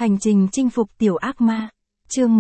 Hành trình chinh phục tiểu ác ma. Chương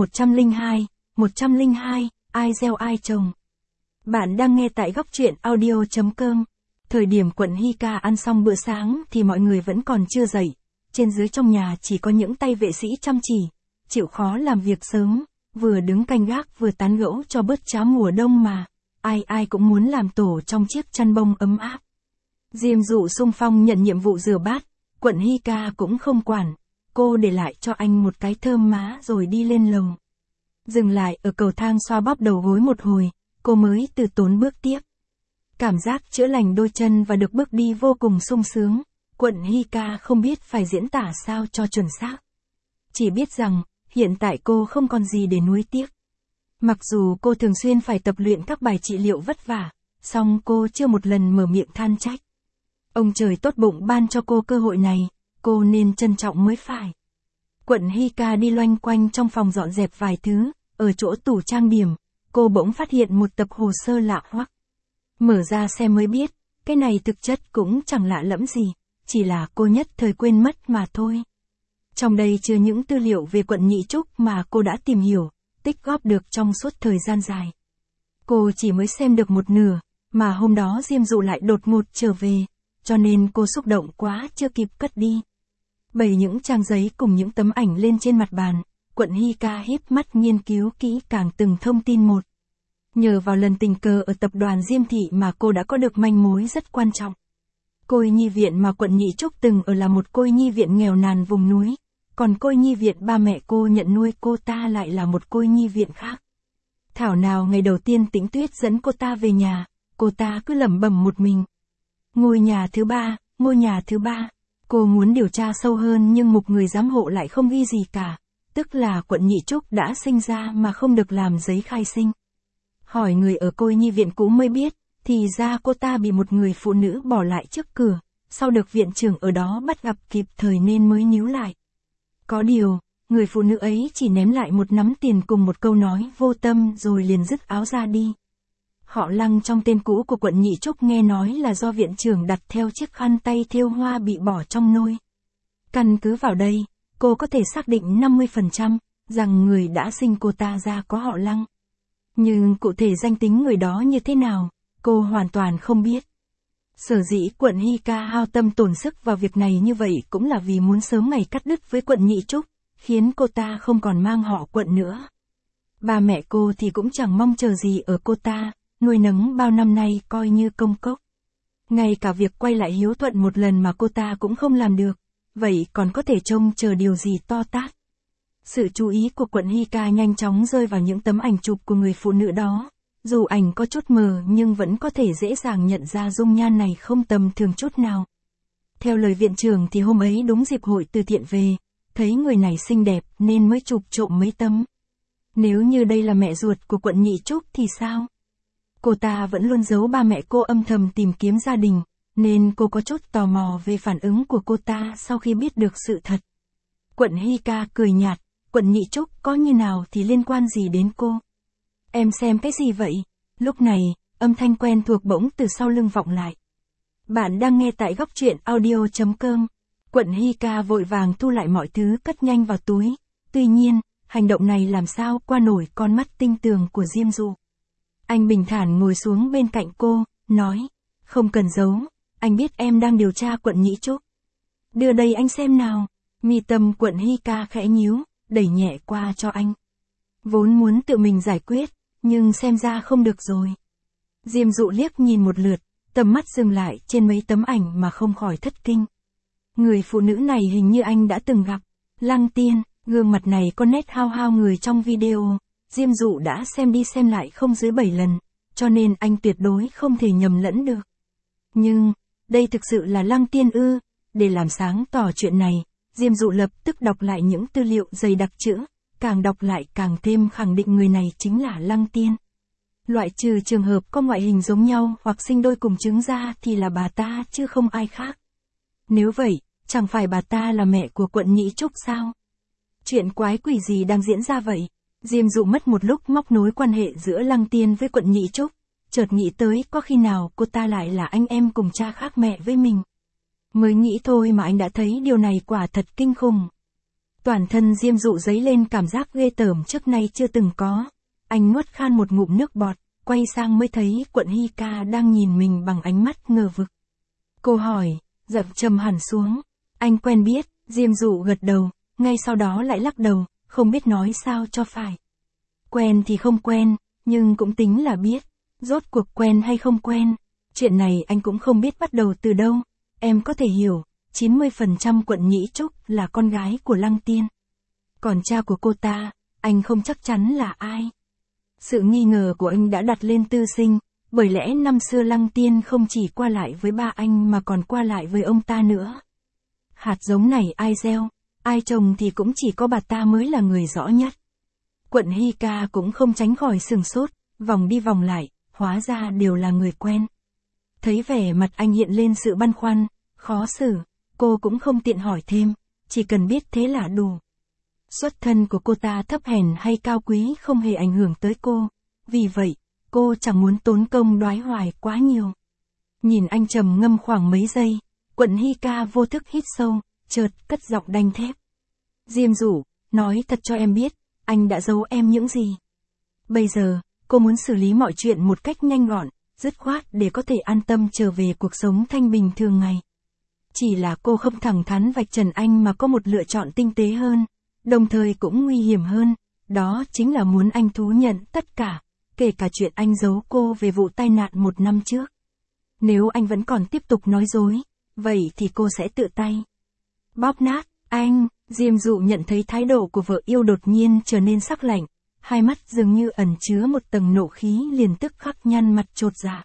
102, ai gieo ai trồng. Bạn đang nghe tại góc truyện audio.com. Thời điểm quận Hika ăn xong bữa sáng thì mọi người vẫn còn chưa dậy. Trên dưới trong nhà chỉ có những tay vệ sĩ chăm chỉ, chịu khó làm việc sớm, vừa đứng canh gác vừa tán gẫu cho bớt cháo mùa đông mà. Ai cũng muốn làm tổ trong chiếc chăn bông ấm áp. Diêm Dụ xung phong nhận nhiệm vụ rửa bát, quận Hika cũng không quản. Cô để lại cho anh một cái thơm má rồi đi lên lầu. Dừng lại ở cầu thang xoa bóp đầu gối một hồi, cô mới từ tốn bước tiếp. Cảm giác chữa lành đôi chân và được bước đi vô cùng sung sướng. Quận Hika không biết phải diễn tả sao cho chuẩn xác. Chỉ biết rằng, hiện tại cô không còn gì để nuối tiếc. Mặc dù cô thường xuyên phải tập luyện các bài trị liệu vất vả, song cô chưa một lần mở miệng than trách. Ông trời tốt bụng ban cho cô cơ hội này, cô nên trân trọng mới phải. Quận Hika đi loanh quanh trong phòng dọn dẹp vài thứ, ở chỗ tủ trang điểm, cô bỗng phát hiện một tập hồ sơ lạ hoắc. Mở ra xem mới biết, cái này thực chất cũng chẳng lạ lẫm gì, chỉ là cô nhất thời quên mất mà thôi. Trong đây chứa những tư liệu về quận Nhị Trúc mà cô đã tìm hiểu, tích góp được trong suốt thời gian dài. Cô chỉ mới xem được một nửa, mà hôm đó Diêm Dụ lại đột ngột trở về, cho nên cô xúc động quá chưa kịp cất đi. Bày những trang giấy cùng những tấm ảnh lên trên mặt bàn, quận Hika híp mắt nghiên cứu kỹ càng từng thông tin một. Nhờ vào lần tình cờ ở tập đoàn Diêm Thị mà cô đã có được manh mối rất quan trọng. Cô nhi viện mà quận Nhị Trúc từng ở là một cô nhi viện nghèo nàn vùng núi, còn cô nhi viện ba mẹ cô nhận nuôi cô ta lại là một cô nhi viện khác. Thảo nào ngày đầu tiên Tĩnh Tuyết dẫn cô ta về nhà, cô ta cứ lẩm bẩm một mình. Ngôi nhà thứ ba. Cô muốn điều tra sâu hơn nhưng mục người giám hộ lại không ghi gì cả, tức là quận Nhị Trúc đã sinh ra mà không được làm giấy khai sinh. Hỏi người ở cô nhi viện cũ mới biết, thì ra cô ta bị một người phụ nữ bỏ lại trước cửa, sau được viện trưởng ở đó bắt gặp kịp thời nên mới níu lại. Có điều, người phụ nữ ấy chỉ ném lại một nắm tiền cùng một câu nói vô tâm rồi liền dứt áo ra đi. Họ Lăng trong tên cũ của quận Nhị Trúc nghe nói là do viện trưởng đặt theo chiếc khăn tay thêu hoa bị bỏ trong nôi. Căn cứ vào đây, cô có thể xác định 50% rằng người đã sinh cô ta ra có họ Lăng. Nhưng cụ thể danh tính người đó như thế nào, cô hoàn toàn không biết. Sở dĩ quận Hika hao tâm tổn sức vào việc này như vậy cũng là vì muốn sớm ngày cắt đứt với quận Nhị Trúc, khiến cô ta không còn mang họ quận nữa. Ba mẹ cô thì cũng chẳng mong chờ gì ở cô ta, nuôi nấng bao năm nay coi như công cốc. Ngay cả việc quay lại hiếu thuận một lần mà cô ta cũng không làm được, vậy còn có thể trông chờ điều gì to tát. Sự chú ý của quận Hika nhanh chóng rơi vào những tấm ảnh chụp của người phụ nữ đó. Dù ảnh có chút mờ nhưng vẫn có thể dễ dàng nhận ra dung nhan này không tầm thường chút nào. Theo lời viện trưởng thì hôm ấy đúng dịp hội từ thiện về, thấy người này xinh đẹp nên mới chụp trộm mấy tấm. Nếu như đây là mẹ ruột của quận Nhị Trúc thì sao? Cô ta vẫn luôn giấu ba mẹ cô âm thầm tìm kiếm gia đình, nên cô có chút tò mò về phản ứng của cô ta sau khi biết được sự thật. Quận Hika cười nhạt, quận Nhị Trúc có như nào thì liên quan gì đến cô? Em xem cái gì vậy? Lúc này, âm thanh quen thuộc bỗng từ sau lưng vọng lại. Bạn đang nghe tại góc truyện audio.com. Quận Hika vội vàng thu lại mọi thứ cất nhanh vào túi. Tuy nhiên, hành động này làm sao qua nổi con mắt tinh tường của Diêm Dụ. Anh bình thản ngồi xuống bên cạnh cô, nói, không cần giấu, anh biết em đang điều tra quận Nhị Trúc. Đưa đây anh xem nào. Mi tâm quận Hika khẽ nhíu, đẩy nhẹ qua cho anh. Vốn muốn tự mình giải quyết, nhưng xem ra không được rồi. Diêm Dụ liếc nhìn một lượt, tầm mắt dừng lại trên mấy tấm ảnh mà không khỏi thất kinh. Người phụ nữ này hình như anh đã từng gặp. Lăng Tiên, gương mặt này có nét hao hao người trong video. Diêm Dụ đã xem đi xem lại không dưới 7 lần, cho nên anh tuyệt đối không thể nhầm lẫn được. Nhưng, đây thực sự là Lăng Tiên ư? Để làm sáng tỏ chuyện này, Diêm Dụ lập tức đọc lại những tư liệu dày đặc chữ, càng đọc lại càng thêm khẳng định người này chính là Lăng Tiên. Loại trừ trường hợp có ngoại hình giống nhau hoặc sinh đôi cùng trứng ra thì là bà ta chứ không ai khác. Nếu vậy, chẳng phải bà ta là mẹ của quận Nhị Trúc sao? Chuyện quái quỷ gì đang diễn ra vậy? Diêm Dụ mất một lúc móc nối quan hệ giữa Lăng Tiên với quận Nhị Trúc, chợt nghĩ tới có khi nào cô ta lại là anh em cùng cha khác mẹ với mình. Mới nghĩ thôi mà anh đã thấy điều này quả thật kinh khủng. Toàn thân Diêm Dụ dấy lên cảm giác ghê tởm trước nay chưa từng có. Anh nuốt khan một ngụm nước bọt, quay sang mới thấy Quận Hy Ca đang nhìn mình bằng ánh mắt ngờ vực. Cô hỏi, giọng trầm hẳn xuống. Anh quen biết, Diêm Dụ gật đầu, ngay sau đó lại lắc đầu, không biết nói sao cho phải. Quen thì không quen, nhưng cũng tính là biết. Rốt cuộc quen hay không quen, chuyện này anh cũng không biết bắt đầu từ đâu. Em có thể hiểu, 90% Quận Nhĩ Trúc là con gái của Lăng Tiên. Còn cha của cô ta, anh không chắc chắn là ai. Sự nghi ngờ của anh đã đặt lên Tư Sinh, bởi lẽ năm xưa Lăng Tiên không chỉ qua lại với ba anh mà còn qua lại với ông ta nữa. Hạt giống này ai gieo, ai trồng thì cũng chỉ có bà ta mới là người rõ nhất. Quận Hy Ca cũng không tránh khỏi sửng sốt, vòng đi vòng lại, hóa ra đều là người quen. Thấy vẻ mặt anh hiện lên sự băn khoăn, khó xử, cô cũng không tiện hỏi thêm, chỉ cần biết thế là đủ. Xuất thân của cô ta thấp hèn hay cao quý không hề ảnh hưởng tới cô, vì vậy, cô chẳng muốn tốn công đoái hoài quá nhiều. Nhìn anh trầm ngâm khoảng mấy giây, Quận Hy Ca vô thức hít sâu, chợt cất giọng đanh thép. Diêm Dụ, nói thật cho em biết, anh đã giấu em những gì. Bây giờ, cô muốn xử lý mọi chuyện một cách nhanh gọn, dứt khoát để có thể an tâm trở về cuộc sống thanh bình thường ngày. Chỉ là cô không thẳng thắn vạch trần anh mà có một lựa chọn tinh tế hơn, đồng thời cũng nguy hiểm hơn, đó chính là muốn anh thú nhận tất cả, kể cả chuyện anh giấu cô về vụ tai nạn 1 năm trước. Nếu anh vẫn còn tiếp tục nói dối, vậy thì cô sẽ tự tay bóp nát anh. Diêm Dụ nhận thấy thái độ của vợ yêu đột nhiên trở nên sắc lạnh, hai mắt dường như ẩn chứa một tầng nộ khí, liền tức khắc nhăn mặt chột dạ.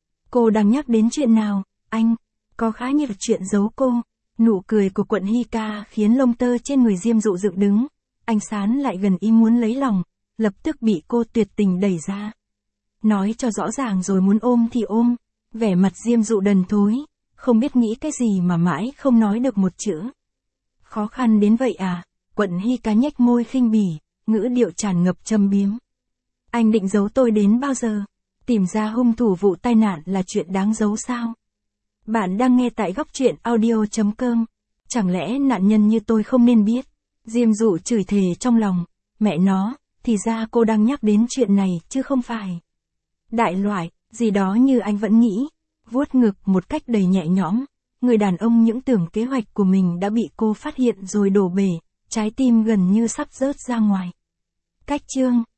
Cô đang nhắc đến chuyện nào, anh? Có khá nhiều chuyện giấu cô. Nụ cười của Quận Hy Ca khiến lông tơ trên người Diêm Dụ dựng đứng. Anh sán lại gần ý muốn lấy lòng, lập tức bị cô tuyệt tình đẩy ra. Nói cho rõ ràng rồi muốn ôm thì ôm. Vẻ mặt Diêm Dụ đần thối, không biết nghĩ cái gì mà mãi không nói được một chữ. Khó khăn đến vậy à? Quận Hy Ca nhếch môi khinh bỉ, ngữ điệu tràn ngập châm biếm. Anh định giấu tôi đến bao giờ? Tìm ra hung thủ vụ tai nạn là chuyện đáng giấu sao? Bạn đang nghe tại Góc Truyện Audio.com. Chẳng lẽ nạn nhân như tôi không nên biết? Diêm Dụ chửi thề trong lòng. Mẹ nó, thì ra cô đang nhắc đến chuyện này chứ không phải đại loại, gì đó như anh vẫn nghĩ. Vuốt ngực một cách đầy nhẹ nhõm. Người đàn ông những tưởng kế hoạch của mình đã bị cô phát hiện rồi đổ bể, trái tim gần như sắp rớt ra ngoài. Cách chương